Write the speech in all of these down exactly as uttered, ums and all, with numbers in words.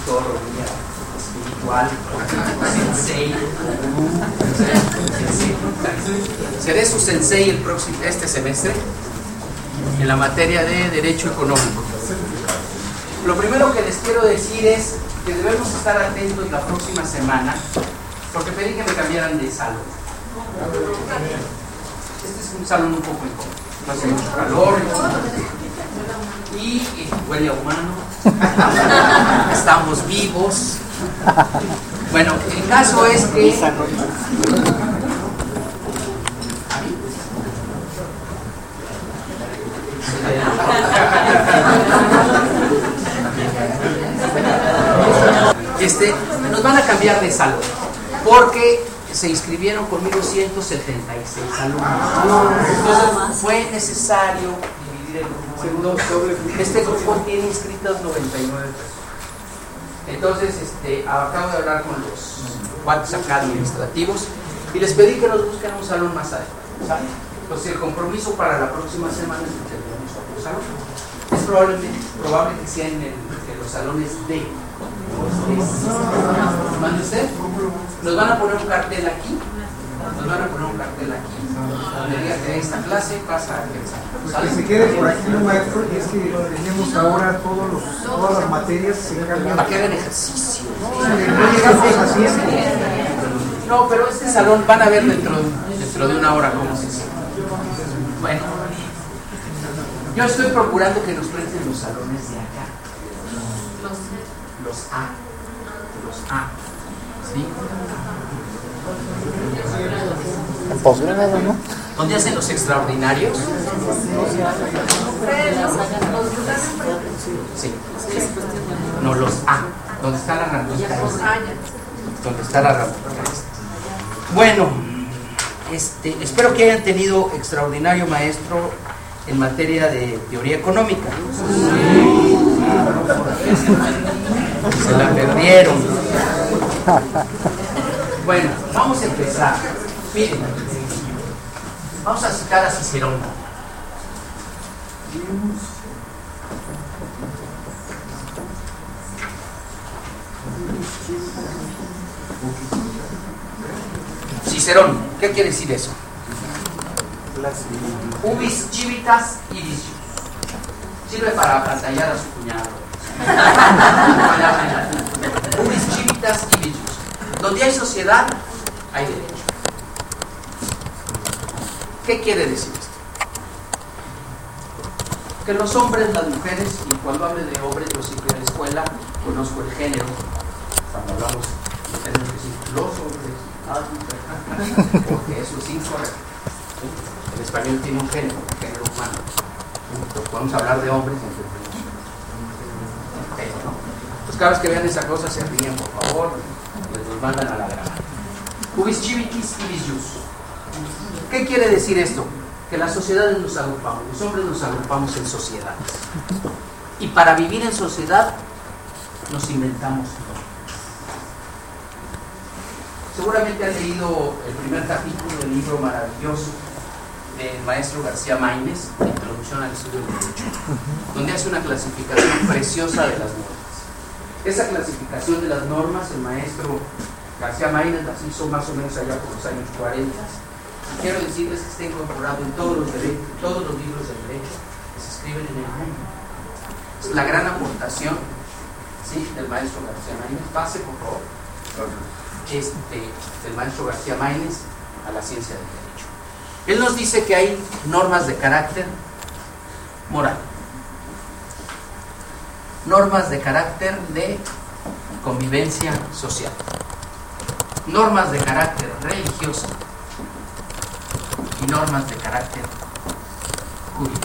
mentor o guía espiritual, sensei, sensei. Seré su sensei el próximo, este semestre en la materia de Derecho Económico. Lo primero que les quiero decir es que debemos estar atentos la próxima semana, porque pedí que me cambiaran de salón. Este es un salón un poco incómodo, no hace mucho calor y, y huele a humano. Estamos vivos. Bueno, el caso es que este, nos van a cambiar de salón porque se inscribieron conmigo ciento setenta y seis alumnos. Entonces fue necesario dividir el grupo. Este grupo tiene inscritas noventa y nueve personas. Entonces este, acabo de hablar con los cuates acá administrativos y les pedí que nos busquen un salón más adecuado, ¿sabes? Entonces el compromiso para la próxima semana es que tengamos otro salón. Es probable, probable que sea en, el, en los salones D. ¿Mande usted? Nos van a poner un cartel aquí. Nos van a poner un cartel aquí. Donde diga que esta clase pasa a pues que se quede por aquí, maestro, y es que tenemos ahora todos los, todas las materias se encargan. Para que hagan ejercicio. No llegamos así. No, pero este salón van a ver dentro, dentro de una hora cómo se hace. Bueno, yo estoy procurando que nos presten los salones de acá. Los A. Los A. ¿Sí? En posgrado, ¿no? ¿Dónde hacen los extraordinarios? Sí. No, los A. ¿Dónde está la ramificación? ¿Dónde está la ramificación? Bueno, este, espero que hayan tenido extraordinario maestro en materia de teoría económica. Sí. Se la perdieron. Bueno, vamos a empezar. Miren, vamos a citar a Cicerón. Cicerón, ¿qué quiere decir eso? Ubis civitas iris. Sirve para apantallar a su cuñado. Ubis civitas iris. Donde hay sociedad, hay derecho. ¿Qué quiere decir esto? Que los hombres, las mujeres, y cuando hablo de hombres, yo sí fui a la escuela, conozco el género. Cuando hablamos, tenemos que decir los hombres, las mujeres, porque eso es incorrecto. El español tiene un género, un género humano. Entonces podemos hablar de hombres, pero no. Pues cada vez que vean esa cosa se ríen, por favor, les los mandan a la grama. Ubis civitis ibis jus. ¿Qué quiere decir esto? Que las sociedades nos agrupamos, los hombres nos agrupamos en sociedades. Y para vivir en sociedad nos inventamos normas. Seguramente han leído el primer capítulo del libro maravilloso del maestro García Maínez, Introducción al Estudio del Derecho, donde hace una clasificación preciosa de las normas. Esa clasificación de las normas, el maestro García Maínez las hizo más o menos allá por los años cuarenta. Y quiero decirles que está incorporado en todos los, derechos, todos los libros del derecho que se escriben en el mundo. Es la gran aportación, ¿sí?, del maestro García Maínez. Pase, por favor. Este, del maestro García Maínez a la ciencia del derecho. Él nos dice que hay normas de carácter moral, normas de carácter de convivencia social, normas de carácter religioso y normas de carácter jurídico.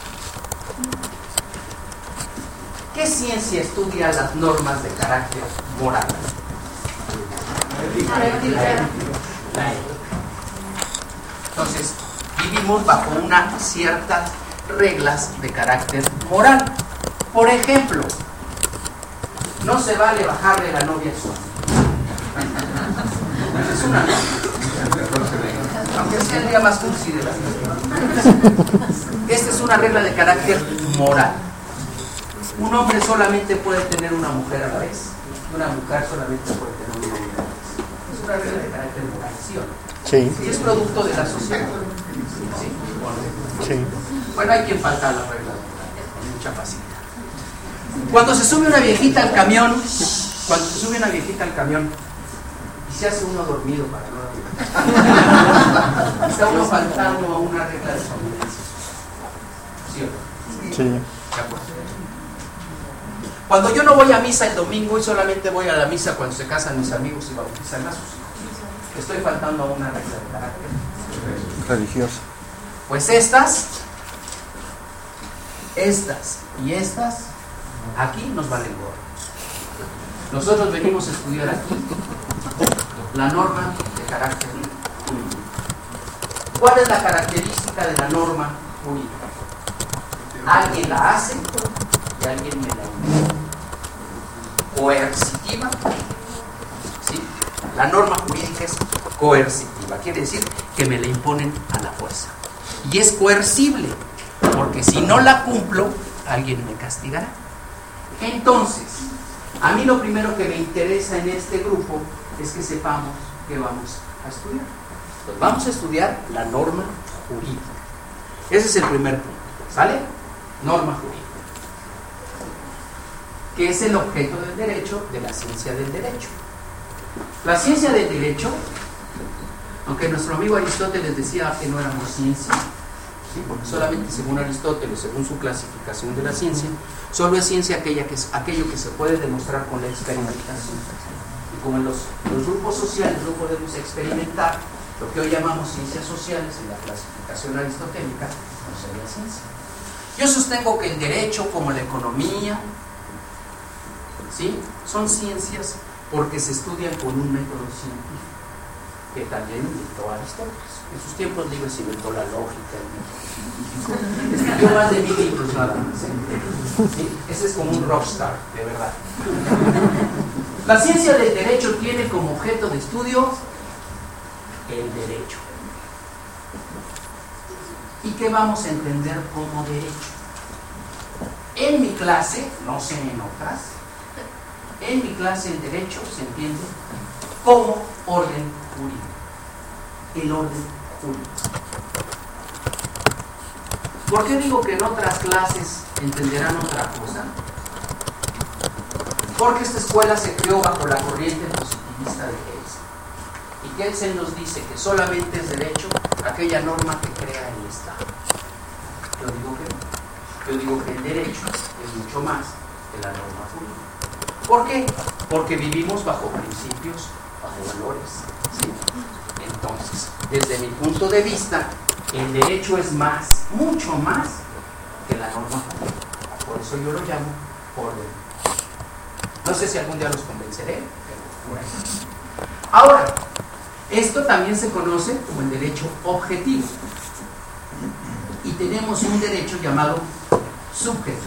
¿Qué ciencia estudia las normas de carácter moral? Entonces, vivimos bajo unas ciertas reglas de carácter moral. Por ejemplo, no se vale bajarle la novia a su amigo. Es una norma. Aunque sea el día más cursi de la vida. Esta es una regla de carácter moral. un hombre solamente puede tener una mujer a la vez, y una mujer solamente puede tener un hombre a la vez. Es una regla de carácter moral, ¿sí o no? Sí. Y es producto de la sociedad. ¿Sí? Sí. Bueno, hay quien falta a las reglas morales, con mucha facilidad. Cuando se sube una viejita al camión, cuando se sube una viejita al camión, y se hace uno dormido para no dormir, está uno faltando a una regla de convivencia. ¿Sí o no? Sí. ¿De acuerdo? Cuando yo no voy a misa el domingo y solamente voy a la misa cuando se casan mis amigos y bautizan a sus hijos, estoy faltando a una regla de carácter Religiosa. Pues estas, estas y estas, aquí nos valen gorro. Nosotros venimos a estudiar aquí la norma de carácter jurídico. ¿Cuál es la característica de la norma jurídica? Alguien la hace y alguien me la impone. Coercitiva, ¿sí? La norma jurídica es coercitiva, quiere decir que me la imponen a la fuerza. Y es coercible, porque si no la cumplo, alguien me castigará. Entonces, a mí lo primero que me interesa en este grupo es que sepamos que vamos a estudiar. Pues vamos a estudiar la norma jurídica. Ese es el primer punto, ¿sale? Norma jurídica, que es el objeto del derecho, de la ciencia del derecho. La ciencia del derecho, aunque nuestro amigo Aristóteles decía que no éramos ciencia, ¿sí? Porque solamente según Aristóteles, según su clasificación de la ciencia, solo es ciencia aquella que es, aquello que se puede demostrar con la experimentación. Y como en los, los grupos sociales no podemos experimentar lo que hoy llamamos ciencias sociales en la clasificación aristotélica, no sería ciencia. Yo sostengo que el derecho, como la economía, ¿sí?, son ciencias porque se estudian con un método científico que también inventó Aristóteles. En sus tiempos libres inventó la lógica, escribió más de mil libros nada más, ¿eh? ¿Sí? Ese es como un rockstar, de verdad. La ciencia del derecho tiene como objeto de estudio el derecho. ¿Y qué vamos a entender como derecho? En mi clase, no sé en otras, en mi clase el derecho se entiende como orden jurídico. El orden jurídico. ¿Por qué digo que en otras clases entenderán otra cosa? Porque esta escuela se creó bajo la corriente positivista de Kelsen. Y Kelsen nos dice que solamente es derecho aquella norma que crea el Estado. Yo digo que no. Yo digo que el derecho es mucho más que la norma jurídica. ¿Por qué? Porque vivimos bajo principios, bajo valores, ¿sí? Entonces, desde mi punto de vista, el derecho es más, mucho más que la norma jurídica. Por eso yo lo llamo orden. No sé si algún día los convenceré, pero por ahí. Ahora, esto también se conoce como el derecho objetivo. Y tenemos un derecho llamado subjetivo,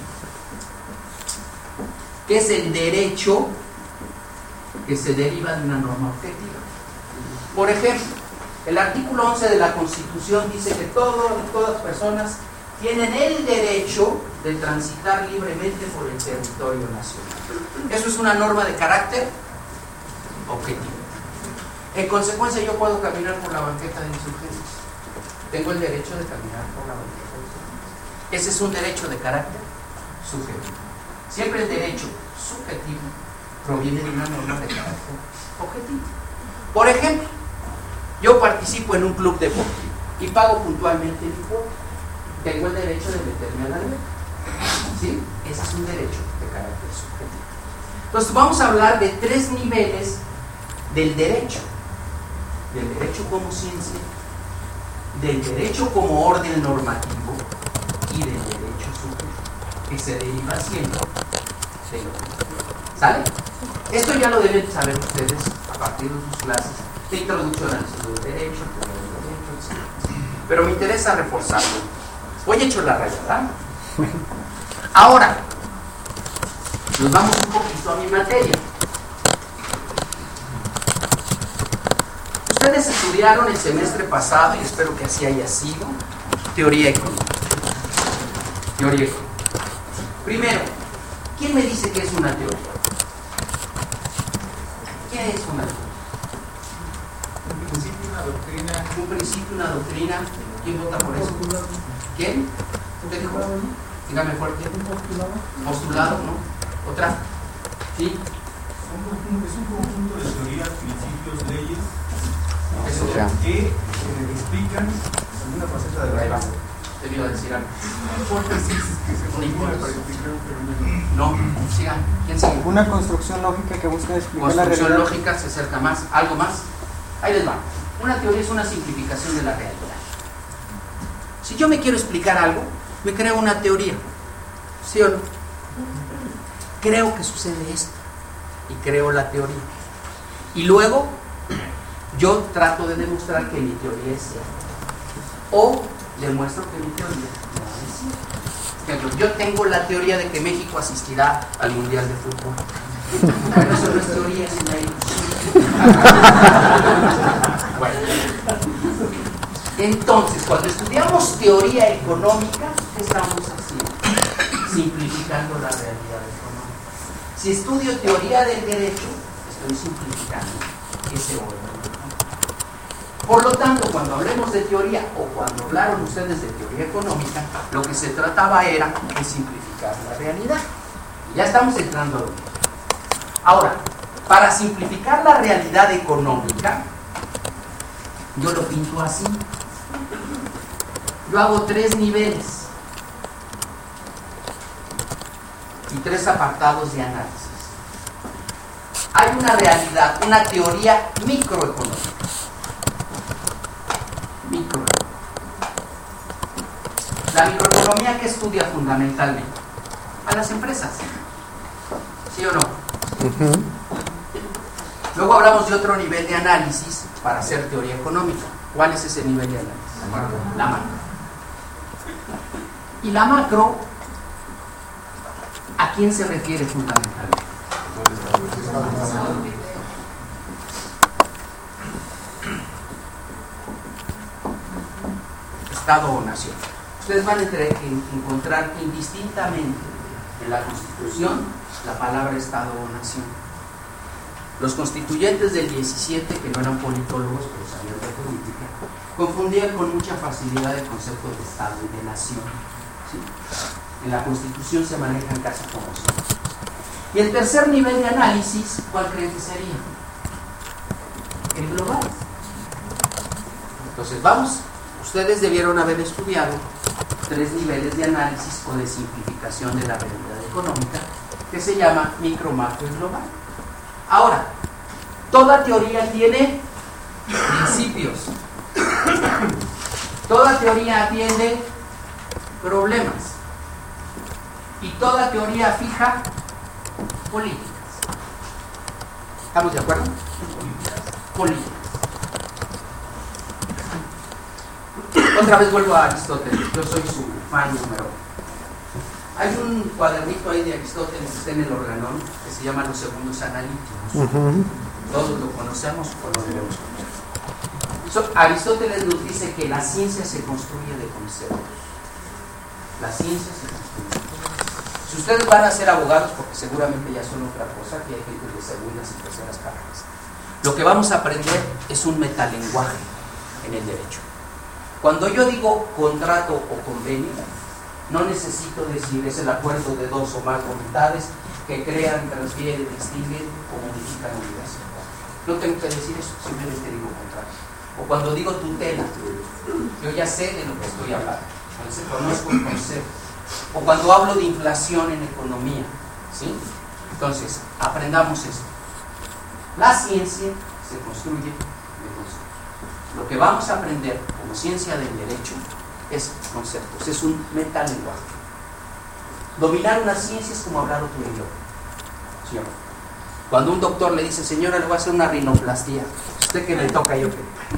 que es el derecho que se deriva de una norma objetiva. Por ejemplo, el artículo once de la Constitución dice que todo, todas personas tienen el derecho de transitar libremente por el territorio nacional. Eso es una norma de carácter objetivo. En consecuencia, yo puedo caminar por la banqueta de Insurgentes. Tengo el derecho de caminar por la banqueta de Insurgentes. Ese es un derecho de carácter subjetivo. Siempre el derecho subjetivo proviene de una norma de carácter objetivo. Por ejemplo, yo participo en un club deportivo y pago puntualmente mi cuota. Tengo el derecho de meterme a la alberca. ¿Sí? Ese es un derecho de carácter subjetivo. Entonces vamos a hablar de tres niveles del derecho. Del derecho como ciencia, del derecho como orden normativo y del derecho subjetivo, que se deriva siempre de lo que ¿sale? Esto ya lo deben saber ustedes a partir de sus clases de introducción al estudio del derecho, del derecho, etcétera. Pero me interesa reforzarlo. Hoy he hecho la raya, ¿verdad? Ahora, nos vamos un poquito a mi materia. Ustedes estudiaron el semestre pasado, y espero que así haya sido, teoría económica. Teoría económica. Primero, ¿Quién me dice que es una teoría? ¿Qué es una teoría? Un principio, una doctrina. Un principio, una doctrina. ¿Quién vota por eso? ¿Quién? ¿Usted dijo? Dígame fuerte. Postulado, ¿no? ¿Otra? ¿Sí? Es un conjunto de teorías, principios, leyes Eso Ya. que eh, explican alguna faceta de la Ahí va. vida. Te iba a decir algo. Hipótesis que se proponen para explicar un fenómeno. No, sigan. ¿Quién sigue? Una construcción lógica que busca explicar la Construcción realidad. lógica se acerca más. ¿Algo más? Ahí les va. Una teoría es una simplificación de la realidad. Si yo me quiero explicar algo, me creo una teoría. ¿Sí o no? Creo que sucede esto. Y creo la teoría. Y luego, yo trato de demostrar que mi teoría es cierta. O demuestro que mi teoría no es cierta. Por ejemplo, yo tengo la teoría de que México asistirá al Mundial de Fútbol. Pero eso no es teoría, es una ilusión. Bueno. Entonces, cuando estudiamos teoría económica, ¿qué estamos haciendo? Simplificando la realidad económica. Si estudio teoría del derecho, estoy simplificando ese orden. Por lo tanto, cuando hablemos de teoría, o cuando hablaron ustedes de teoría económica, lo que se trataba era de simplificar la realidad. Ya estamos entrando a lo mismo. Ahora, para simplificar la realidad económica, yo lo pinto así. Yo hago tres niveles y tres apartados de análisis. Hay una realidad, una teoría microeconómica. Microeconomía. La microeconomía que estudia fundamentalmente a las empresas. ¿Sí o no? Uh-huh. Luego hablamos de otro nivel de análisis para hacer teoría económica. ¿Cuál es ese nivel de análisis? La macro. La macro. Y la macro, ¿a quién se refiere fundamentalmente? Estado o nación. Ustedes van a tener que encontrar indistintamente en la Constitución la palabra Estado o nación. Los constituyentes del diecisiete, que no eran politólogos, pero sabían de política, confundían con mucha facilidad el concepto de Estado y de nación. ¿Sí? En la Constitución se manejan casi como son. Y el tercer nivel de análisis, ¿cuál creen que sería? El global. Entonces, vamos, ustedes debieron haber estudiado tres niveles de análisis o de simplificación de la realidad económica, que se llama micro, macro y global. Ahora, toda teoría tiene principios. Toda teoría atiende problemas. Y toda teoría fija políticas. ¿Estamos de acuerdo? Políticas. Otra vez vuelvo a Aristóteles. Yo soy su fan número uno. Hay un cuadernito ahí de Aristóteles que está en el organón que se llama Los Segundos Analíticos. Uh-huh. Todos lo conocemos o lo debemos conocer. So, Aristóteles nos dice que la ciencia se construye de conceptos. La ciencia se construye. Si ustedes van a ser abogados, porque seguramente ya son otra cosa, que hay gente de segundas y terceras carreras, lo que vamos a aprender es un metalenguaje en el derecho. Cuando yo digo contrato o convenio, no necesito decir es el acuerdo de dos o más voluntades que crean, transfieren, distinguen o modifican obligaciones. No tengo que decir eso, simplemente digo contrato. O cuando digo tutela, yo ya sé de lo que estoy hablando, entonces conozco el concepto. O cuando hablo de inflación en economía, ¿sí? Entonces, aprendamos esto. La ciencia se construye de conceptos. Lo que vamos a aprender como ciencia del derecho es conceptos, es un metalenguaje. Dominar una ciencia es como hablar otro idioma. ¿Sí o no? Cuando un doctor le dice, señora, le voy a hacer una rinoplastia, ¿usted qué le toca? Yo qué.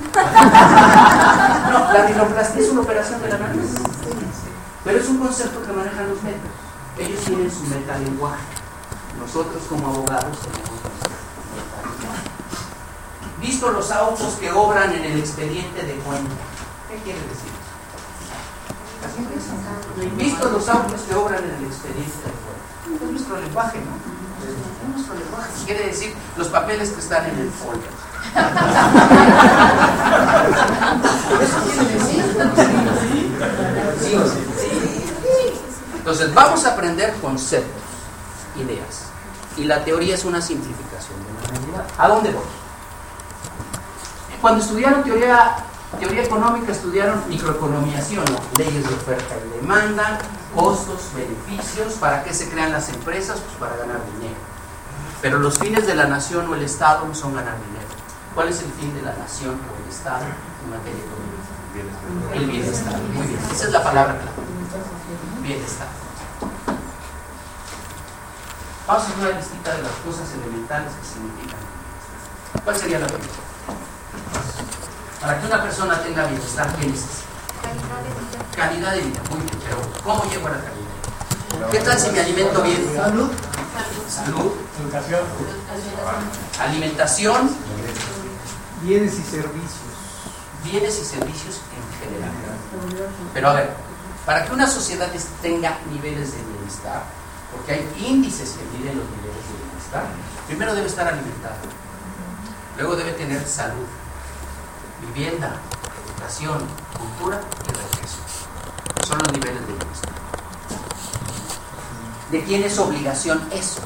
No, la rinoplastia es una operación de la nariz, pero es un concepto que manejan los médicos. Ellos tienen su metalenguaje. Nosotros como abogados tenemos nuestro metalenguaje. Visto los autos que obran en el expediente de cuenta. ¿Qué quiere decir eso? Visto los autos que obran en el expediente de cuenta. Es nuestro lenguaje, ¿no? Es nuestro lenguaje. Quiere decir los papeles que están en el folder. Eso quiere decir. Sí o sí. Entonces, vamos a aprender conceptos, ideas. Y la teoría es una simplificación de la realidad. ¿A dónde voy? Cuando estudiaron teoría, teoría económica, estudiaron microeconomía, ¿sí o no? Leyes de oferta y demanda, costos, beneficios, ¿para qué se crean las empresas? Pues para ganar dinero. Pero los fines de la nación o el Estado no son ganar dinero. ¿Cuál es el fin de la nación o el Estado en materia económica? El bienestar. Muy bien, esa es la palabra clave. Bienestar. Vamos a hacer una listita de las cosas elementales que significan bienestar. ¿Cuál sería la primera? Para que una persona tenga bienestar, ¿qué necesita? Calidad de vida. Muy bien, pero ¿cómo llego a la calidad de vida? ¿Qué tal si me alimento bien? Salud. Salud. Educación. Alimentación. Bienes y servicios. Bienes y servicios en general. Pero a ver, para que una sociedad tenga niveles de bienestar, porque hay índices que miden los niveles de bienestar, primero debe estar alimentado, luego debe tener salud, vivienda, educación, cultura y regreso. Son los niveles de bienestar. ¿De quién es obligación eso?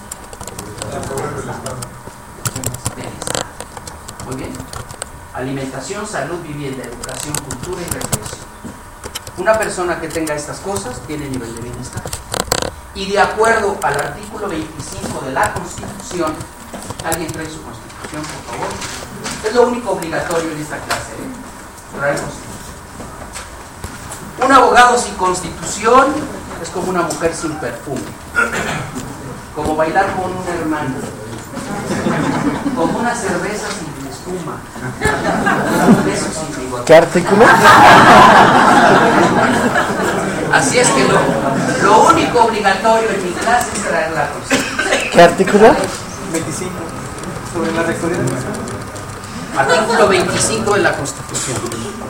Del Estado. Muy bien. Alimentación, salud, vivienda, educación, cultura y regreso. Una persona que tenga estas cosas tiene nivel de bienestar. Y de acuerdo al artículo veinticinco de la Constitución, ¿alguien trae su Constitución, por favor? Es lo único obligatorio en esta clase, ¿eh? Traer Constitución. Un abogado sin Constitución es como una mujer sin perfume, como bailar con un hermano, como una cerveza sin espuma, un beso sin bigote. ¿Qué artículo? Así es que lo, lo único obligatorio en mi clase es traer la Constitución. ¿Qué artículo? veinticinco. Sobre la rectoría del Estado. Artículo veinticinco de la Constitución.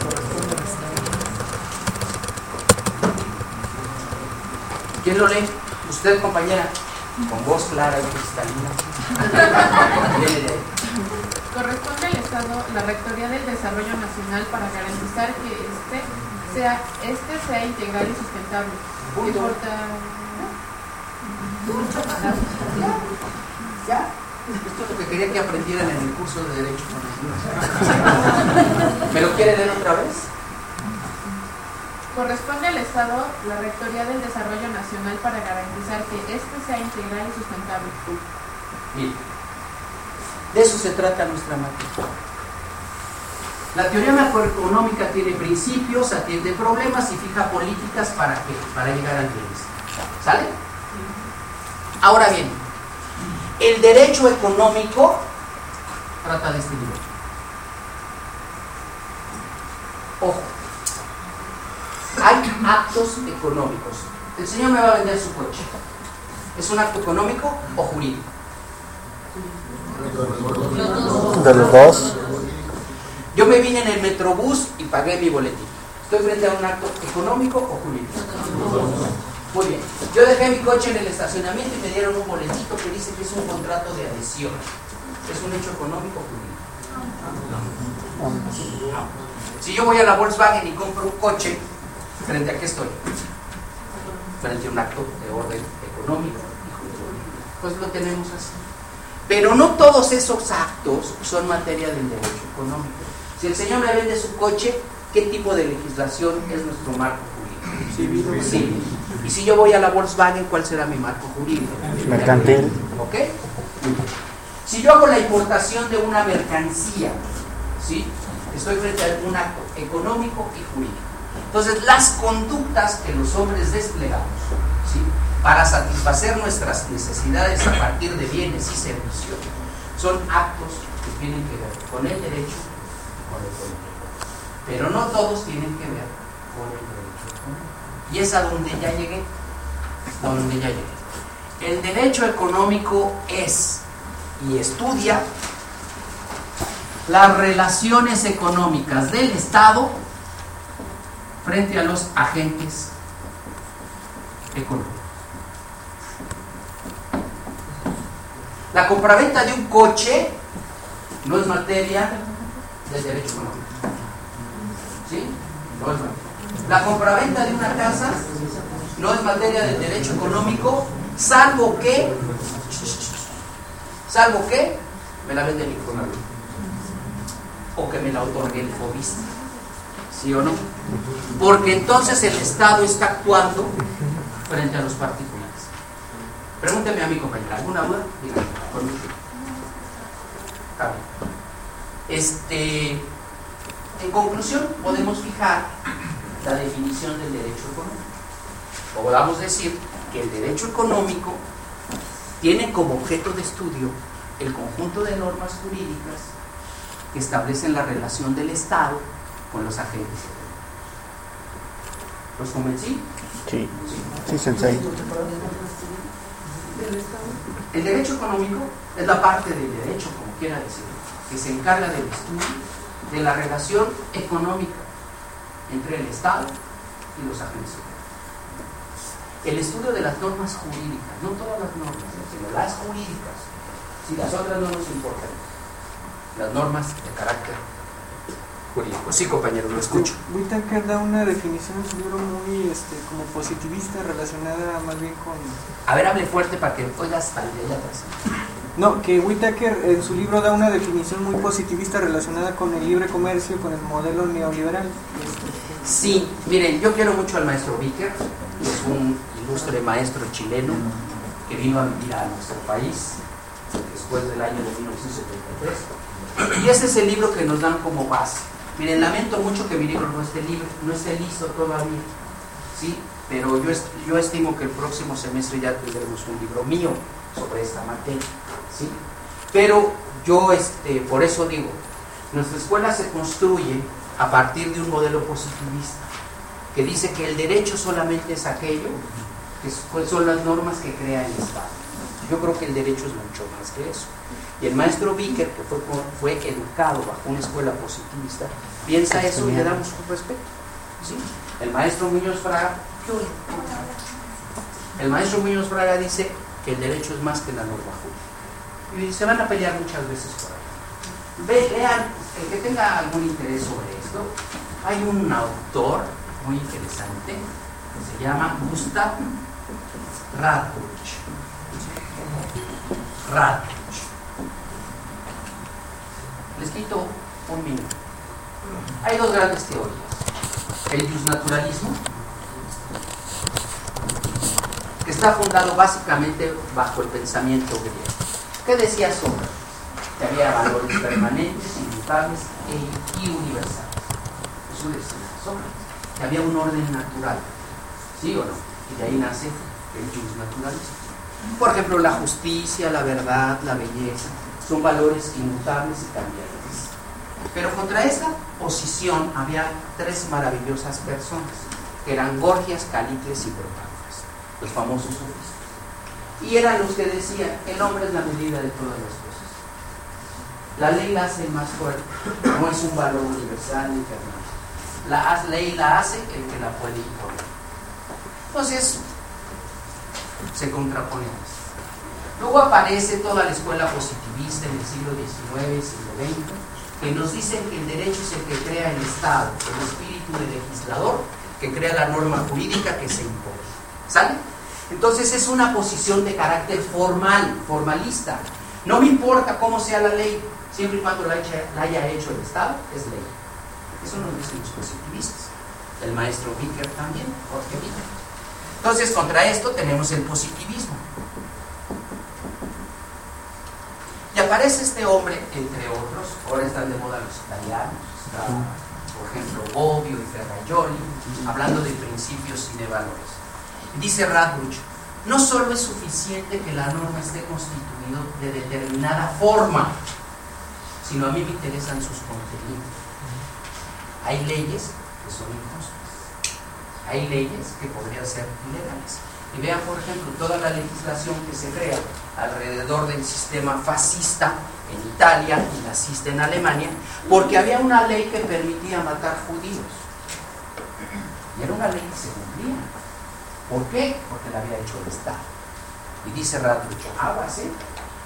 ¿Quién lo lee? Usted, compañera, con voz clara y cristalina. Viene de ahí. Corresponde al Estado la Rectoría del Desarrollo Nacional para garantizar que este sea, este sea integral y sustentable. Punto. Importa... ¿Ya? Esto es lo que quería que aprendieran en el curso de Derecho. ¿Me lo quiere leer otra vez? Corresponde al Estado la Rectoría del Desarrollo Nacional para garantizar que este sea integral y sustentable. Bien. De eso se trata nuestra materia. La teoría macroeconómica tiene principios, atiende problemas y fija políticas para qué, para llegar al bienestar. ¿Sale? Ahora bien, el derecho económico trata de este nivel. Ojo, hay actos económicos. El señor me va a vender su coche. ¿Es un acto económico o jurídico? De los dos. Yo me vine en el Metrobús y pagué mi boletito. ¿Estoy frente a un acto económico o jurídico? Muy bien. Yo dejé mi coche en el estacionamiento y me dieron un boletito que dice que es un contrato de adhesión. ¿Es un hecho económico o jurídico? No. Si yo voy a la Volkswagen y compro un coche, ¿frente a qué estoy? Frente a un acto de orden económico y jurídico. Pues lo tenemos así. Pero no todos esos actos son materia del derecho económico. Si el señor me vende su coche, ¿qué tipo de legislación es nuestro marco jurídico? Civil. Civil. Y si yo voy a la Volkswagen, ¿cuál será mi marco jurídico? Mercantil. ¿Ok? Si yo hago la importación de una mercancía, ¿sí? Estoy frente a un acto económico y jurídico. Entonces, las conductas que los hombres desplegamos, ¿sí?, para satisfacer nuestras necesidades a partir de bienes y servicios, son actos que tienen que ver con el derecho y con el económico. Pero no todos tienen que ver con el derecho económico. Y es a donde ya llegué. Donde ya llegué. El derecho económico es y estudia las relaciones económicas del Estado frente a los agentes económicos. La compraventa de un coche no es materia del derecho económico. ¿Sí? No es materia. La compraventa de una casa no es materia del derecho económico, salvo que, salvo que me la vende el Infonavit o que me la otorgue el Fobista. ¿Sí o no? Porque entonces el Estado está actuando frente a los particulares. Pregúnteme a mi compañera, ¿alguna duda? Dígame, por mí. Está bien. Este, en conclusión, podemos fijar la definición del derecho económico. Podamos decir que el derecho económico tiene como objeto de estudio el conjunto de normas jurídicas que establecen la relación del Estado con los agentes económicos. ¿Los convencí? Sí, sí, sensei. El derecho económico es la parte del derecho, como quiera decir, que se encarga del estudio de la relación económica entre el Estado y los agentes económicos. El estudio de las normas jurídicas, no todas las normas, sino las jurídicas. Si las otras no nos importan, las normas de carácter jurídico. Sí, compañero, lo escucho. Whittaker da una definición en su libro muy este, como positivista, relacionada más bien con... A ver, hable fuerte para que oigas al de allá atrás. No, que Whittaker en su libro da una definición muy positivista relacionada con el libre comercio, con el modelo neoliberal. Sí, miren, yo quiero mucho al maestro Vicker, que es un ilustre maestro chileno que vino a vivir a nuestro país después del año de mil novecientos setenta y tres. Y ese es el libro que nos dan como base. Miren, lamento mucho que mi libro no esté libre, no esté listo todavía, ¿sí? Pero yo, est yo estimo que el próximo semestre ya tendremos un libro mío sobre esta materia, ¿sí? Pero yo, este, por eso digo, nuestra escuela se construye a partir de un modelo positivista que dice que el derecho solamente es aquello que son las normas que crea el Estado. Yo creo que el derecho es mucho más que eso. Y el maestro Vicker, que fue, fue educado bajo una escuela positivista, piensa eso y le damos un respeto, ¿sí? El maestro Muñoz Fraga, el maestro Muñoz Fraga dice que el derecho es más que la norma jurídica. Y se van a pelear muchas veces por ahí. Ve, vean, el que tenga algún interés sobre esto, hay un autor muy interesante que se llama Gustav Radbruch. Radbruch. Les quito un minuto. Hay dos grandes teorías. El justnaturalismo, que está fundado básicamente bajo el pensamiento griego. ¿Qué decía Sócrates? Que había valores permanentes, inmutables e, y universales. Eso decía Sócrates. Que había un orden natural. ¿Sí o no? Y de ahí nace el justnaturalismo. Por ejemplo, la justicia, la verdad, la belleza, son valores inmutables y cambiantes. Pero contra esa posición había tres maravillosas personas, que eran Gorgias, Calícles y Protágoras, los famosos sofistas. Y eran los que decían, el hombre es la medida de todas las cosas. La ley la hace más fuerte, no es un valor universal ni permanente. La ley la hace el que la puede imponer. Entonces, se contrapone a eso. Luego aparece toda la escuela positivista en el siglo diecinueve, siglo veinte, que nos dicen que el derecho es el que crea el Estado, el espíritu del legislador, que crea la norma jurídica que se impone. ¿Sale? Entonces es una posición de carácter formal, formalista. No me importa cómo sea la ley, siempre y cuando la haya, la haya hecho el Estado, es ley. Eso nos dicen los positivistas. El maestro Vicker también, Jorge Vicker. Entonces, contra esto tenemos el positivismo. Y aparece este hombre, entre otros, ahora están de moda los italianos, está, por ejemplo, Bobbio y Ferrajoli, hablando de principios y de valores. Dice Radbruch, no solo es suficiente que la norma esté constituida de determinada forma, sino a mí me interesan sus contenidos. Hay leyes que son injustas. Hay leyes que podrían ser ilegales. Y vean, por ejemplo, toda la legislación que se crea alrededor del sistema fascista en Italia y nazista en Alemania, porque había una ley que permitía matar judíos. Y era una ley que se cumplía. ¿Por qué? Porque la había hecho el Estado. Y dice Radbruch, aguas, ¿eh?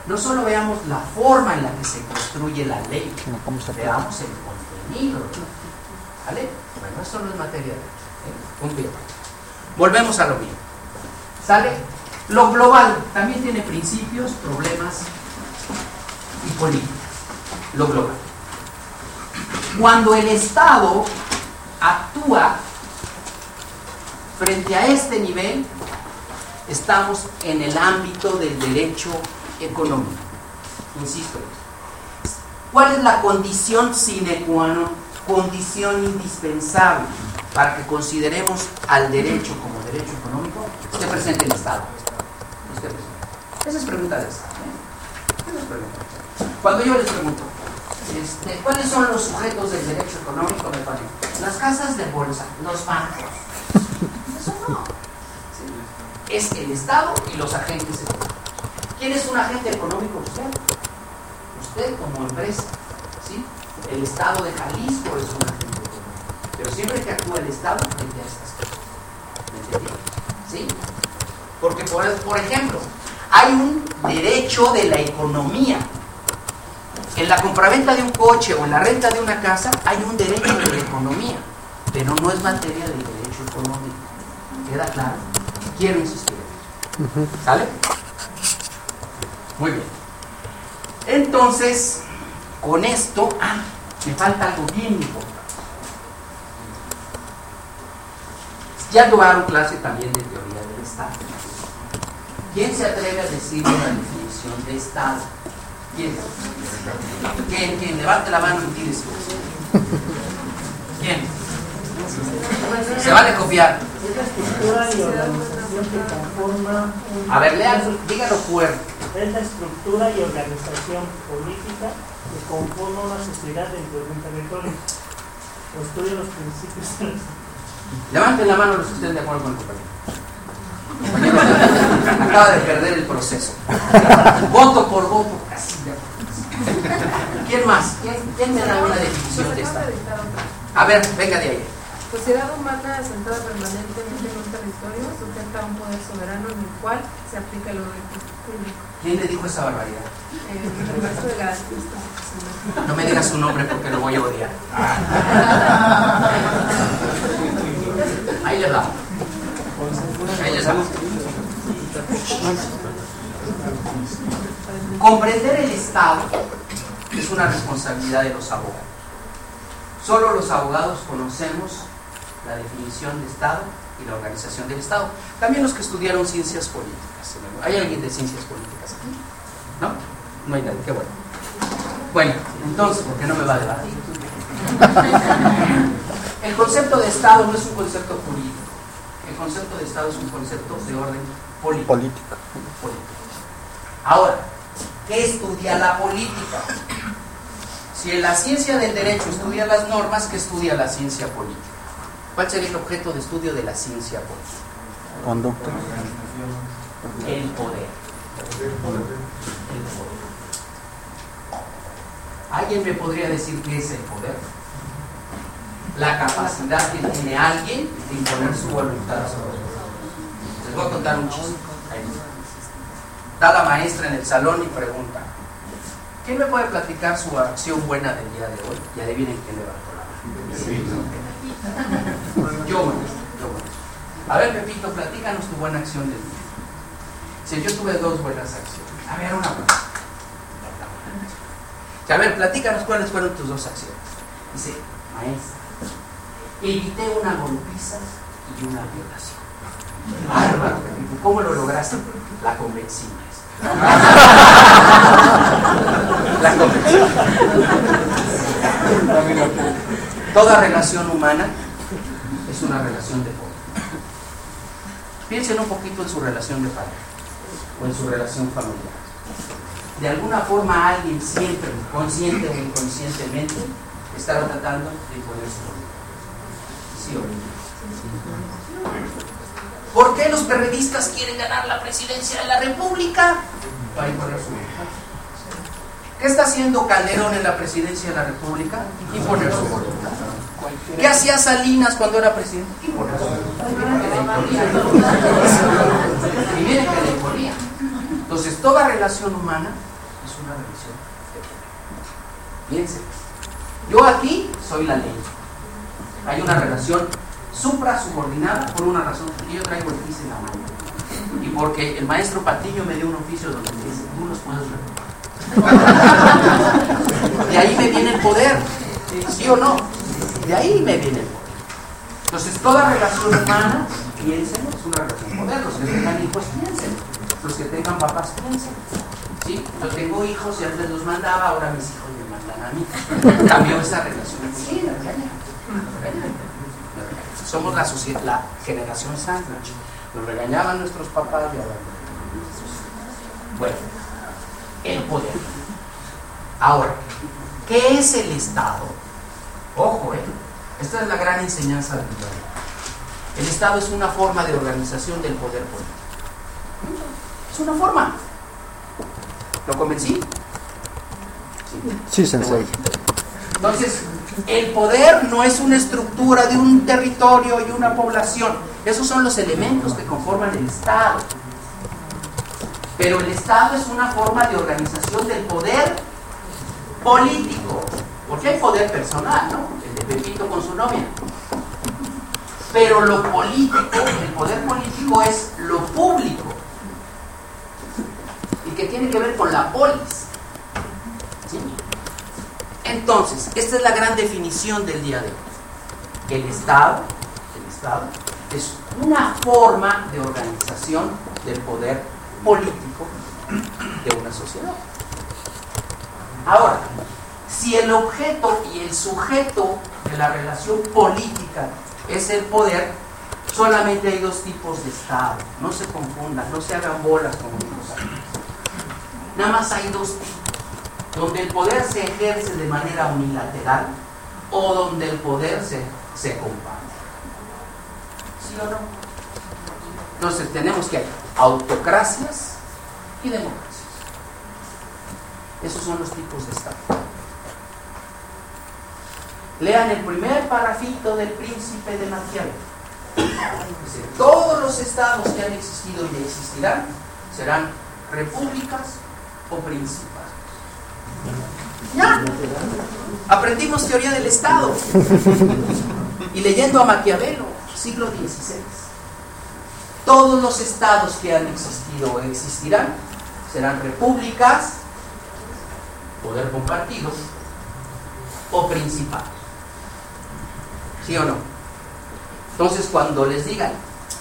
no solo veamos la forma en la que se construye la ley, Sino cómo se aplica. veamos el contenido. ¿Vale? Bueno, eso no es materia de ¿eh? Punto y aparte. Volvemos a lo mismo. ¿Sale? Lo global también tiene principios, problemas y políticas. Lo global. Cuando el Estado actúa frente a este nivel, estamos en el ámbito del derecho económico. Insisto, ¿cuál es la condición sine qua non, condición indispensable para que consideremos al derecho como derecho económico? Esté presente el Estado. Esté presente. Esa es pregunta de Estado. ¿eh? Esa es pregunta de Estado. Cuando yo les pregunto, este, ¿cuáles son los sujetos del derecho económico? Me ponen las casas de bolsa, los bancos. Eso no. ¿Sí? Es el Estado y los agentes económicos. ¿Quién es un agente económico? Usted. Usted como empresa. ¿Sí? El Estado de Jalisco es un agente económico. Pero siempre que actúa el Estado, frente a estas cosas. ¿Me entiendes? ¿Sí? Porque, por, por ejemplo, hay un derecho de la economía. En la compraventa de un coche o en la renta de una casa hay un derecho de la economía, pero no es materia del derecho económico. ¿Queda claro? Quiero insistir en eso. ¿Sale? Muy bien. Entonces, con esto, ah, me falta algo bien importante. Ya tomaron clase también de teoría del Estado. ¿Quién se atreve a decir una definición de Estado? ¿Quién? ¿Quién? ¿Quién? Levante la mano y tire. ¿Quién? Se vale copiar. Es la estructura y organización que conforma un... A ver, lean, dígalo fuerte. Es la estructura y organización política que conforma una sociedad dentro de un territorio. Estudia los principios de la... Levanten la mano los que estén de acuerdo con el compañero. Compañero acaba de perder el proceso. Voto por voto, casi de acuerdo. ¿Quién más? ¿Quién, quién me da una definición de esta? A ver, venga de ahí. Sociedad humana asentada permanentemente en un territorio sujeta a un poder soberano en el cual se aplica el orden público. ¿Quién le dijo esa barbaridad? Eh, el maestro de garantistas. No me digas su nombre porque lo voy a odiar. Ahí les va. Ahí les va. Comprender el Estado es una responsabilidad de los abogados. Solo los abogados conocemos la definición de Estado y la organización del Estado. También los que estudiaron ciencias políticas. ¿Hay alguien de ciencias políticas aquí? ¿No? No hay nadie, qué bueno. Bueno, entonces, ¿por qué no me va a debatir? El concepto de Estado no es un concepto jurídico. El concepto de Estado es un concepto de orden político. Política. Político. Ahora, ¿qué estudia la política? Si en la ciencia del derecho estudia las normas, ¿qué estudia la ciencia política? ¿Cuál sería el objeto de estudio de la ciencia política? Conducta. El poder. El poder. ¿Alguien me podría decir qué es el poder? La capacidad que tiene alguien de imponer su voluntad sobre otros. Les voy a contar un chiste. Está la maestra en el salón y pregunta: ¿quién me puede platicar su acción buena del día de hoy? Y adivinen quién levantó la mano. Yo, maestro, yo, maestro. A ver, Pepito, platícanos tu buena acción del día. Si yo tuve dos buenas acciones. A ver, una buena. A ver, platícanos cuáles fueron tus dos acciones. Dice: maestra, evité una golpiza y una violación. Bárbaro, Pepito, ¿cómo lo lograste? La convencí, maestra. La convención. Toda relación humana es una relación de poder. Piensen un poquito en su relación de pareja o en su relación familiar. De alguna forma alguien siempre, consciente o inconscientemente, estará tratando de imponer su voluntad. ¿Sí o no? ¿Por qué los periodistas quieren ganar la presidencia de la República? Para imponer su voluntad. ¿Qué está haciendo Calderón en la presidencia de la República? Imponer su voluntad. ¿Qué hacía Salinas cuando era presidente? Imponer su voluntad. Y miren que le imponía. Entonces, toda relación humana es una revisión de poder. Piensen, yo aquí soy la ley. Hay una relación supra-subordinada por una razón, porque yo traigo el P I S en la mano. Y porque el maestro Patiño me dio un oficio donde me dice, tú los puedes reprobar. De ahí me viene el poder, ¿sí o no? De ahí me viene el poder. Entonces, toda relación humana, piensen, es una relación de poder. Los que tengan hijos, piensen. Los que tengan papás, piensen. ¿Sí? Yo tengo hijos y antes los mandaba, ahora mis hijos me mandan a mí. Cambió esa relación. Sí, me regañan. Me regañan. Somos la, sociedad, la generación sándwich. Nos regañaban nuestros papás y ahora. Bueno, el poder. Ahora, ¿qué es el Estado? Ojo, eh. Esta es la gran enseñanza del día. El Estado es una forma de organización del poder político. Es una forma. ¿Lo convencí? Sí, sí, sensei. Entonces, el poder no es una estructura de un territorio y una población. Esos son los elementos que conforman el Estado. Pero el Estado es una forma de organización del poder político. Porque hay poder personal, ¿no? El de Pepito con su novia. Pero lo político, el poder político es lo público. Y que tiene que ver con la polis. ¿Sí? Entonces, esta es la gran definición del día de hoy. El Estado, el Estado es una forma de organización del poder político de una sociedad. Ahora, si el objeto y el sujeto de la relación política es el poder, solamente hay dos tipos de Estado. No se confundan, no se hagan bolas como dijo Sartre. Nada más hay dos tipos. Donde el poder se ejerce de manera unilateral o donde el poder se, se comparte. ¿Sí o no? Entonces tenemos que hay autocracias y democracias. Esos son los tipos de Estado. Lean el primer parrafito del Príncipe de Maquiavelo. Dice, todos los estados que han existido y existirán serán repúblicas o principados. Ya, aprendimos teoría del Estado. Y leyendo a Maquiavelo, siglo dieciséis, todos los estados que han existido o existirán serán repúblicas, poder compartido, o principados. ¿Sí o no? Entonces, cuando les digan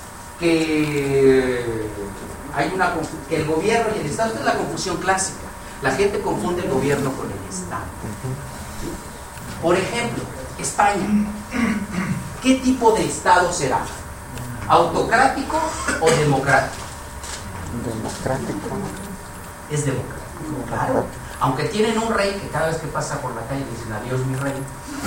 que hay una que el gobierno y el Estado, esta es la confusión clásica. La gente confunde el gobierno con el Estado. ¿Sí? Por ejemplo, España. ¿Qué tipo de Estado será? ¿Autocrático o democrático? Democrático. Es democrático, claro. Aunque tienen un rey que cada vez que pasa por la calle dicen adiós mi rey.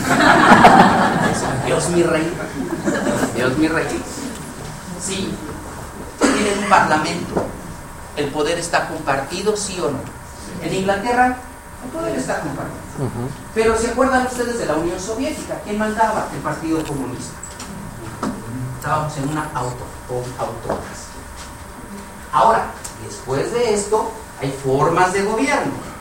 Adiós mi rey. Adiós mi rey. Sí. Tienen un parlamento. ¿El poder está compartido, sí o no? En Inglaterra, el poder está compartido. Uh-huh. Pero ¿se acuerdan ustedes de la Unión Soviética? ¿Quién mandaba? El Partido Comunista. Estábamos en una auto, autocracia. Ahora, después de esto, hay formas de gobierno.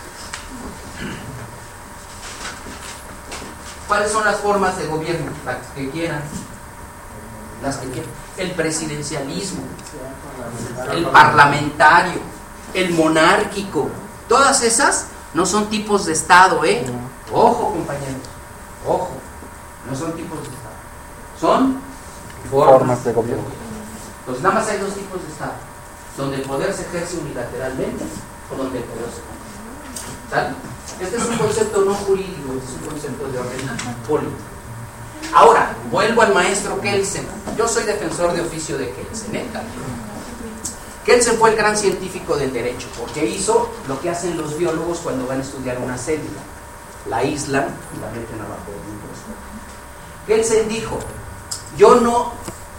¿Cuáles son las formas de gobierno? Las que quieran. Las que quieran. El presidencialismo, el parlamentario, el monárquico. Todas esas no son tipos de Estado, ¿eh? Ojo, compañeros. Ojo. No son tipos de Estado. Son formas, formas de gobierno. Entonces, nada más hay dos tipos de Estado. Donde el poder se ejerce unilateralmente o donde el poder se comparte. ¿Sale? Este es un concepto no jurídico, este es un concepto de orden político. Ahora, vuelvo al maestro Kelsen. Yo soy defensor de oficio de Kelsen, ¿eh? Kelsen fue el gran científico del derecho, porque hizo lo que hacen los biólogos cuando van a estudiar una célula. La aíslan y la meten abajo del microscopio. Kelsen dijo, yo no,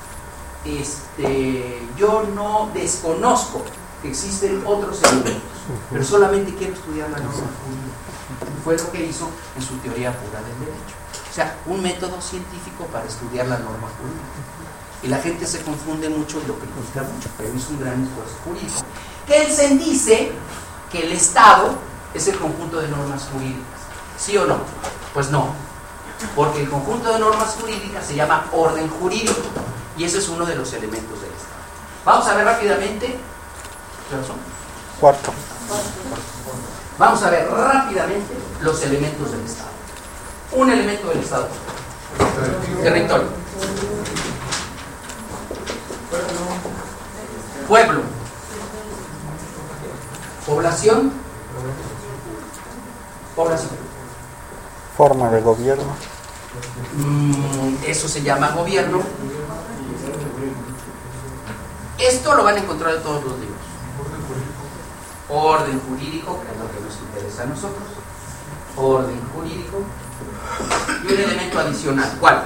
este, yo no desconozco que existen otros elementos, pero solamente quiero estudiar la norma jurídica. Fue lo que hizo en su teoría pura del derecho. O sea, un método científico para estudiar la norma jurídica. Y la gente se confunde mucho y lo critica mucho, pero es un gran esfuerzo jurídico. Kelsen dice que el Estado es el conjunto de normas jurídicas. ¿Sí o no? Pues no, porque el conjunto de normas jurídicas se llama orden jurídico y ese es uno de los elementos del Estado. Vamos a ver rápidamente. ¿Qué hora son? Cuarto. Vamos a ver rápidamente los elementos del Estado. Un elemento del Estado. Territorio. Pueblo. Población. Población. Forma de gobierno. Mm, eso se llama gobierno. Esto lo van a encontrar en todos los libros. Orden jurídico, que es lo que nos interesa a nosotros. Orden jurídico. Y un elemento adicional. ¿Cuál?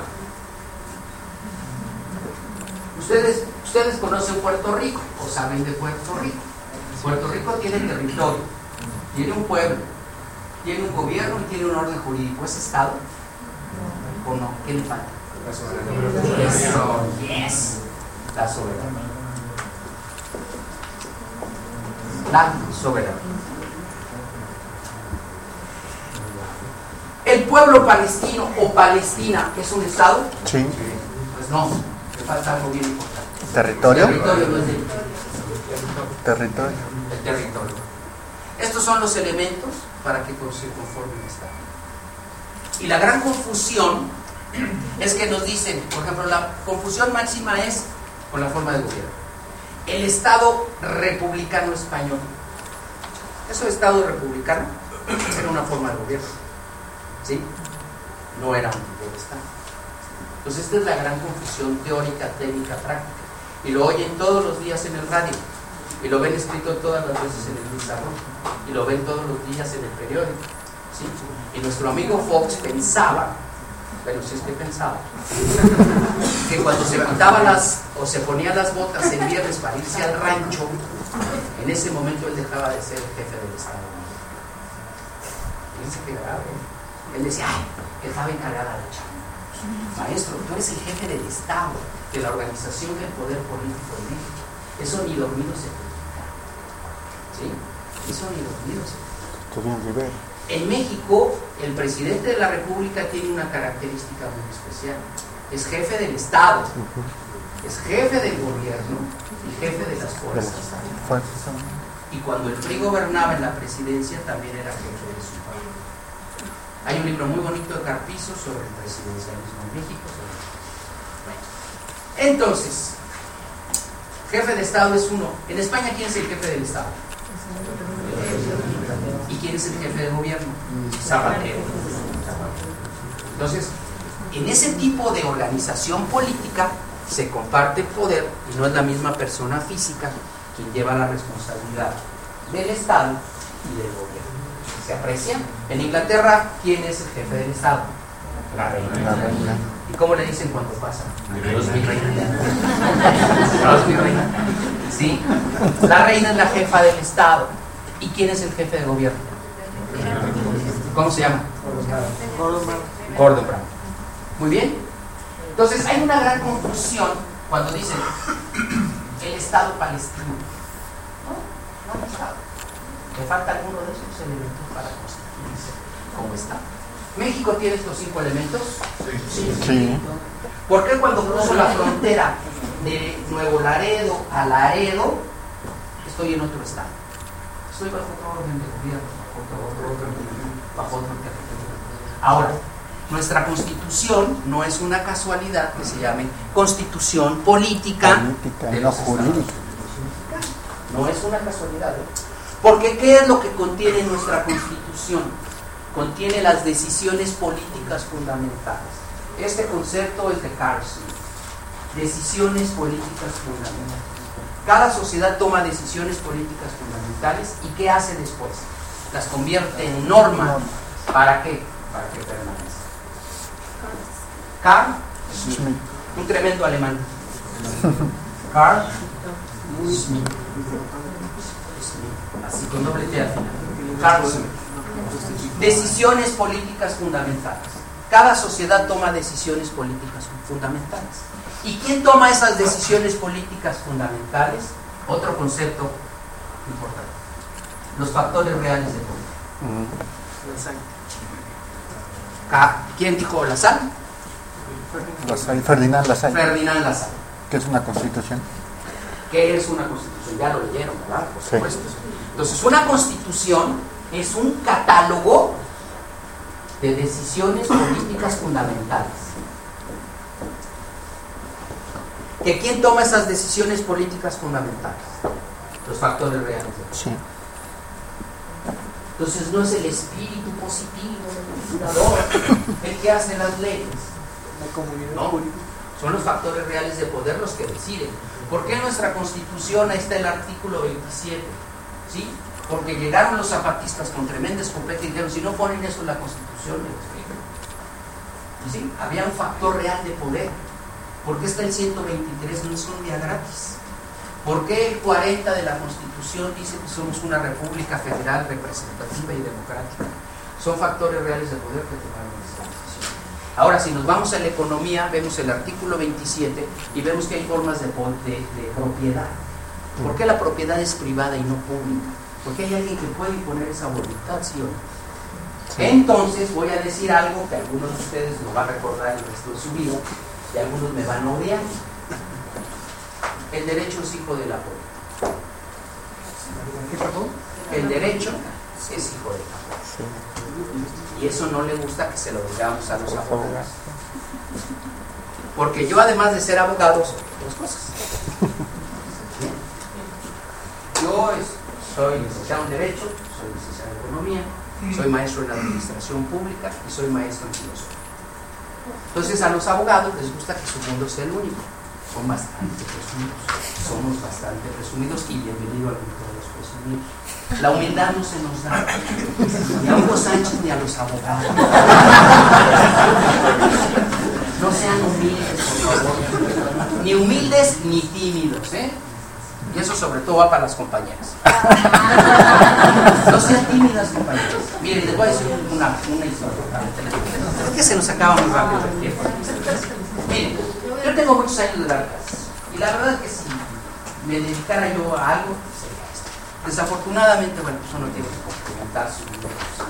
Ustedes, ustedes conocen Puerto Rico o saben de Puerto Rico. Puerto Rico tiene territorio, tiene un pueblo, tiene un gobierno y tiene un orden jurídico. ¿Es Estado? ¿O no? ¿Qué le falta? La soberanía. Eso, yes. La soberanía. La soberanía. ¿El pueblo palestino o Palestina es un Estado? Sí. Pues no, le falta algo bien importante. Territorio. El territorio no es del Territorio. el territorio. Estos son los elementos para que se conforme un Estado. Y la gran confusión es que nos dicen, por ejemplo, la confusión máxima es con la forma de gobierno. El Estado republicano español. ¿Eso Estado republicano? Era una forma de gobierno. ¿Sí? No era un tipo de Estado. Entonces esta es la gran confusión teórica, técnica, práctica. Y lo oyen todos los días en el radio. Y lo ven escrito todas las veces en el pizarrón. Y lo ven todos los días en el periódico. ¿Sí? Y nuestro amigo Fox pensaba, bueno, si es que pensaba, que cuando se quitaba las, o se ponía las botas el viernes para irse al rancho, en ese momento él dejaba de ser el jefe del Estado. Fíjense qué grave. Él decía, ay, que estaba encargada de chamba. Maestro, tú eres el jefe del Estado, de la organización del poder político de México. Eso ni dormido se puede quitar. ¿Sí? Eso ni dormido se puede quitar. En México, el presidente de la República tiene una característica muy especial. Es jefe del Estado, es jefe del gobierno y jefe de las fuerzas. Y cuando el P R I gobernaba en la presidencia, también era jefe de su país. Hay un libro muy bonito de Carpizo sobre el presidencialismo en México. Entonces, jefe de Estado es uno. En España, ¿quién es el jefe del Estado? ¿Y quién es el jefe de gobierno? Zapatero. Entonces, en ese tipo de organización política se comparte poder y no es la misma persona física quien lleva la responsabilidad del Estado y del gobierno. ¿Se aprecia? En Inglaterra, ¿quién es el jefe del Estado? La reina. La reina. ¿Y cómo le dicen cuando pasa? Dios mi reina. Dios mi reina. ¿Sí? La reina es la jefa del Estado. ¿Y quién es el jefe de gobierno? ¿Cómo se llama? Gordon Brown. Gordon Brown. Muy bien. Entonces hay una gran confusión cuando dicen el Estado palestino. No, no es Estado. Le falta alguno de esos elementos para constituirse como Estado. ¿México tiene estos cinco elementos? Sí. Sí. ¿Por qué cuando cruzo la frontera de Nuevo Laredo a Laredo estoy en otro estado? Estoy bajo otro orden de gobierno, bajo otro orden, bajo otro territorio. Ahora, nuestra constitución no es una casualidad que se llame constitución política, política de no los jurídica. No es una casualidad, ¿eh? Porque ¿qué es lo que contiene nuestra constitución? Contiene las decisiones políticas fundamentales. Este concepto es de Carl Smith. Decisiones políticas fundamentales. Cada sociedad toma decisiones políticas fundamentales y ¿qué hace después? Las convierte en norma. ¿Para qué? Para que permanezcan. Carl Smith, un tremendo alemán. Carl Smith. Así con doble T al final. Carl Smith. Decisiones políticas fundamentales. Cada sociedad toma decisiones políticas fundamentales. ¿Y quién toma esas decisiones políticas fundamentales? Otro concepto importante. Los factores reales de poder. Mm. ¿Quién dijo Lassalle? Lassalle, Ferdinand Lassalle. Ferdinand Lassalle. ¿Qué es una constitución? ¿Qué es una constitución? Ya lo leyeron, ¿verdad? Por Sí. supuesto. Entonces, una constitución es un catálogo de decisiones políticas fundamentales. ¿Que quién toma esas decisiones políticas fundamentales? Los factores reales. Sí. Entonces no es el espíritu positivo del legislador el que hace las leyes. La comunidad No, jurídica. son los factores reales de poder los que deciden. ¿Por qué en nuestra Constitución ahí está el artículo veintisiete? ¿Sí? Porque llegaron los zapatistas con tremenda escopeta y dijeron, si no ponen eso en la Constitución, me explico. ¿Y sí? Había un factor real de poder. ¿Por qué está el ciento veintitrés? No es un día gratis. ¿Por qué el cuarenta de la Constitución dice que somos una república federal representativa y democrática? Son factores reales de poder que tomaron esta decisión. Ahora, si nos vamos a la economía, vemos el artículo veintisiete y vemos que hay formas de, de, de propiedad. ¿Por qué la propiedad es privada y no pública? Porque hay alguien que puede imponer esa voluntad, ¿sí o no? Sí. Entonces voy a decir algo que algunos de ustedes lo van a recordar el resto de su vida y algunos me van a odiar. El derecho es hijo de la política. ¿Qué pasó? El derecho es hijo de la política. Y eso no le gusta que se lo digamos a los abogados. Porque yo, además de ser abogado, soy dos cosas. Yo soy licenciado en Derecho, soy licenciado en Economía, soy maestro en Administración Pública y soy maestro en Filosofía. Entonces, a los abogados les gusta que su mundo sea el único. Son bastante presumidos. Somos bastante presumidos y bienvenido al mundo de los presumidos. La humildad no se nos da ni a Hugo Sánchez ni a los abogados. No sean humildes, por favor. Ni humildes ni tímidos, ¿eh? Y eso sobre todo va para las compañeras. No sean tímidas, compañeras. Miren, les voy a decir una, una historia. Es que se nos acaba muy rápido el tiempo. Miren, yo tengo muchos años de dar clases. Y la verdad es que si me dedicara yo a algo, sería esto. Desafortunadamente, bueno, pues uno tiene que complementar su vida.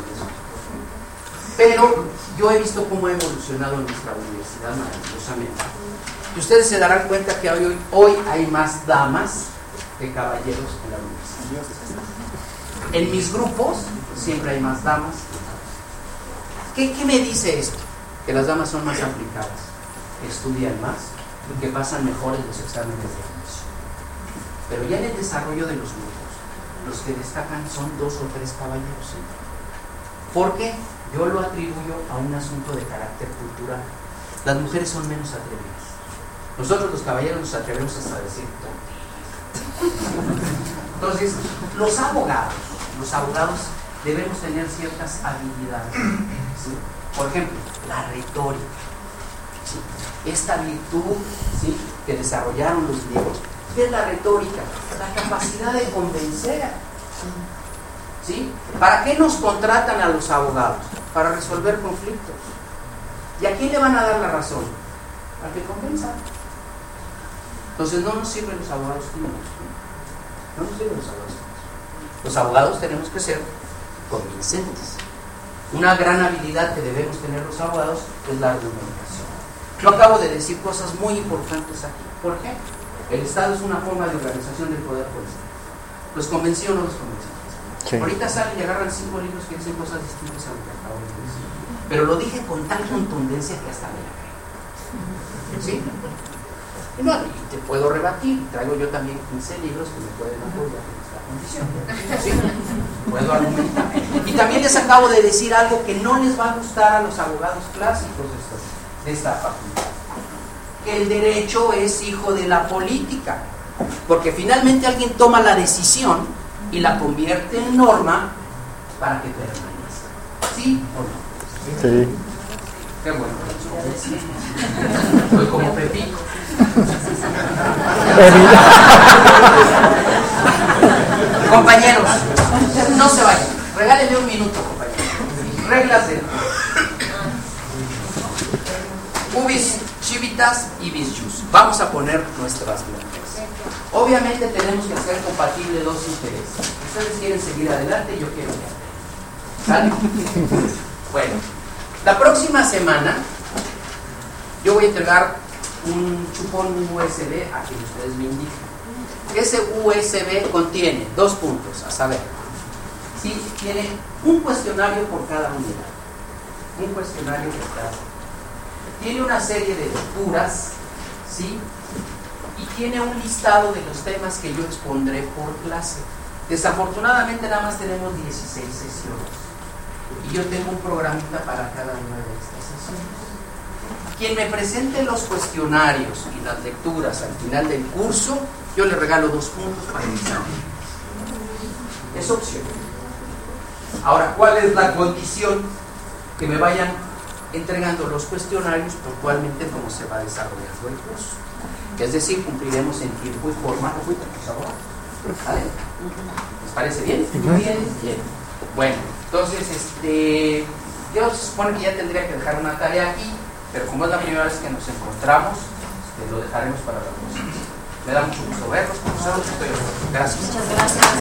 Pero yo he visto cómo ha evolucionado nuestra universidad maravillosamente. Y ustedes se darán cuenta que hoy, hoy hay más damas que caballeros en la universidad. En mis grupos siempre hay más damas. ¿Qué, qué me dice esto? Que las damas son más aplicadas, que estudian más y que pasan mejor en los exámenes de admisión. Pero ya en el desarrollo de los grupos, los que destacan son dos o tres caballeros. ¿Sí? ¿Por qué? Yo lo atribuyo a un asunto de carácter cultural. Las mujeres son menos atrevidas. Nosotros los caballeros nos atrevemos hasta decir todo. Entonces, los abogados, los abogados debemos tener ciertas habilidades. ¿Sí? Por ejemplo, la retórica. ¿Sí? Esta virtud, ¿sí?, que desarrollaron los griegos. ¿Qué es la retórica? La capacidad de convencer. ¿Sí? ¿Para qué nos contratan a los abogados? Para resolver conflictos. ¿Y a quién le van a dar la razón? Al que convenza. Entonces no nos sirven los abogados tímidos. No nos sirven los abogados tímidos. Los abogados tenemos que ser convincentes. Una gran habilidad que debemos tener los abogados es la argumentación. Yo acabo de decir cosas muy importantes aquí. ¿Por qué? El Estado es una forma de organización del poder político. ¿Los convenció o no los convenció? Sí. Ahorita salen y agarran cinco libros que dicen cosas distintas a lo que acabo de decir. Pero lo dije con tal contundencia que hasta me la creo. ¿Sí? Y no, y te puedo rebatir. Traigo yo también quince libros que me pueden apoyar en esta condición. ¿Sí? Puedo argumentar. Y también les acabo de decir algo que no les va a gustar a los abogados clásicos de esta, de esta facultad. Que el derecho es hijo de la política. Porque finalmente alguien toma la decisión y la convierte en norma para que permanezca. ¿Sí o no? Sí. Qué bueno. Soy como Pepito. Compañeros, no se vayan. Regálenme un minuto, compañeros. Reglas de Ubis, Civitas y Vicius. Vamos a poner nuestras normas. Obviamente tenemos que hacer compatibles dos intereses. Ustedes quieren seguir adelante, yo quiero que ¿sale? Bueno, la próxima semana yo voy a entregar un chupón U S B a quien ustedes me indiquen. Ese U S B contiene dos puntos, a saber, sí, tiene un cuestionario por cada unidad, un cuestionario por cada unidad. Tiene una serie de lecturas, ¿sí? Y tiene un listado de los temas que yo expondré por clase. Desafortunadamente nada más tenemos dieciséis sesiones y yo tengo un programita para cada una de estas sesiones. Quien me presente los cuestionarios y las lecturas al final del curso, yo le regalo dos puntos para el examen. Es opción. Ahora, ¿cuál es la condición? Que me vayan entregando los cuestionarios puntualmente como se va desarrollando el curso. Es decir, cumpliremos en tiempo y forma. ¿Vale? ¿Les parece bien? Bien, bien. Bueno, entonces, este, yo se supone que ya tendría que dejar una tarea aquí, pero como es la primera vez que nos encontramos, este, lo dejaremos para la próxima. Me da mucho gusto verlos, profesor. Gracias. Muchas gracias.